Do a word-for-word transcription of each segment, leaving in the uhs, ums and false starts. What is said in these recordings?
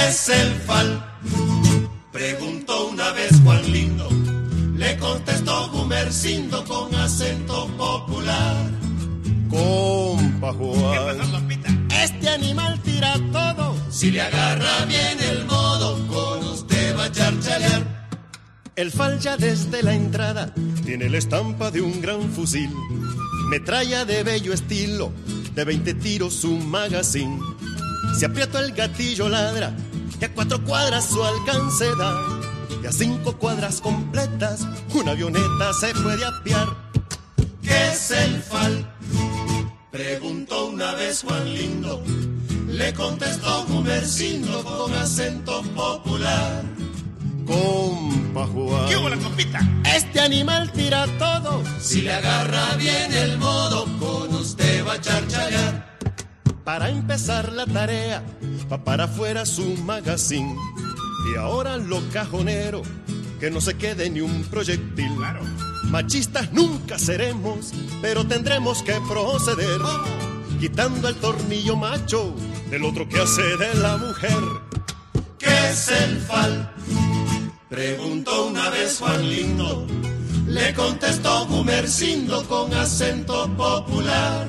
es el fal? Preguntó una vez Juan Lindo. Le contestó Gumercindo con acento popular. Compa Juan, ¿qué pasó, compita? este animal tira todo. Si le agarra bien el modo, con usted va a charchalear. El fal ya desde la entrada tiene la estampa de un gran fusil, metralla de bello estilo, de veinte tiros su magazine. Si aprieto el gatillo ladra, y a cuatro cuadras su alcance da, y a cinco cuadras completas una avioneta se puede apiar. ¿Qué es el fal? Preguntó una vez Juan Lindo. Le contestó Gumercindo con acento popular. Compa Juan, ¿Qué hubo, la compita? este animal tira todo. Si le agarra bien el modo, con usted va a charchalear. Para empezar la tarea, va para afuera su magazine. Y ahora lo cajonero, que no se quede ni un proyectil. Claro. Machistas nunca seremos, pero tendremos que proceder, quitando el tornillo macho del otro que hace de la mujer. ¿Qué es el fal? Preguntó una vez Juan Lindo. Le contestó Gumercindo con acento popular.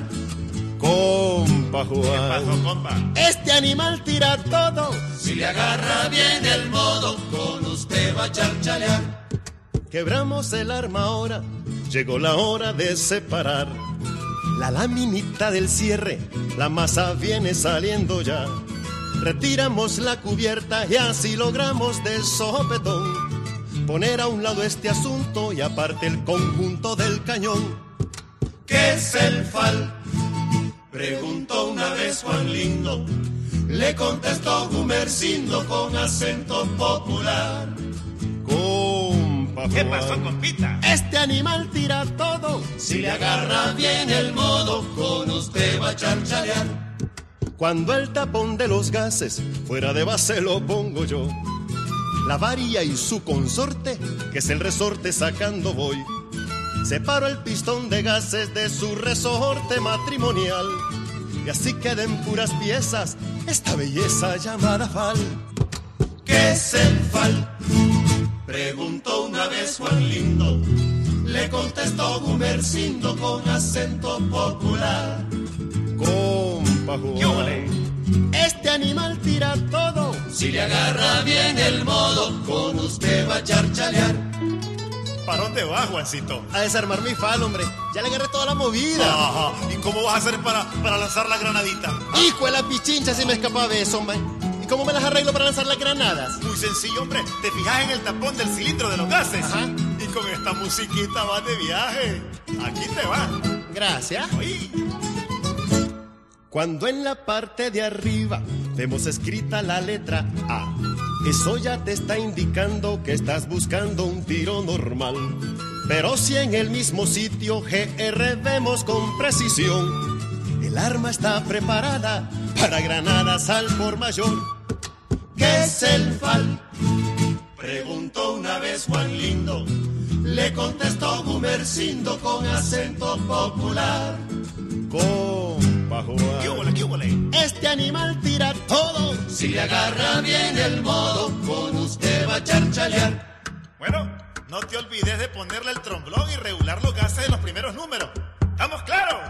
Compa ¿Qué Juan, pasó, compa? este animal tira todo. Si le agarra bien el modo, con usted va a charchalear. Quebramos el arma ahora, llegó la hora de separar. La laminita del cierre, la masa viene saliendo ya. Retiramos la cubierta y así logramos de sopetón poner a un lado este asunto y aparte el conjunto del cañón. ¿Qué es el fal? Preguntó una vez Juan Lindo. Le contestó Gumercindo con acento popular. Compa ¿Qué Juan, pasó, compita? este animal tira todo. Si le agarra bien el modo, con usted va a charchalear. Cuando el tapón de los gases fuera de base lo pongo yo, la varia y su consorte, que es el resorte sacando voy. Separo el pistón de gases de su resorte matrimonial y así queden puras piezas esta belleza llamada fal. ¿Qué es el fal? Preguntó una vez Juan Lindo. Le contestó Gumercindo con acento popular. Compa ¿Qué hubo, le? Juan, este animal tira todo. Si le agarra bien el modo, con usted va a charchalear. ¿Para dónde vas, Juancito? A desarmar mi fal, hombre, ya le agarré toda la movida. Ajá. ¿Y cómo vas a hacer para, para lanzar la granadita? Hijo de la pichincha, si me escapaba de eso, hombre. ¿Y cómo me las arreglo para lanzar las granadas? Muy sencillo, hombre. Te fijas en el tapón del cilindro de los gases. Ajá. Y con esta musiquita vas de viaje. Aquí te va. Gracias. Oí. Cuando en la parte de arriba vemos escrita la letra A, eso ya te está indicando que estás buscando un tiro normal. Pero si en el mismo sitio G R vemos con precisión, el arma está preparada para granadas al por mayor. ¿Qué es el fal? Preguntó una vez Juan Lindo. Le contestó Gumercindo con acento popular. Compa ¿Qué hubo, Juan, le? ¿Qué hubo, le? este animal tira todo. Si le agarra bien el modo, con usted va a charchalear. Bueno, no te olvides de ponerle el tromblón y regular los gases de los primeros números. ¿Estamos claros?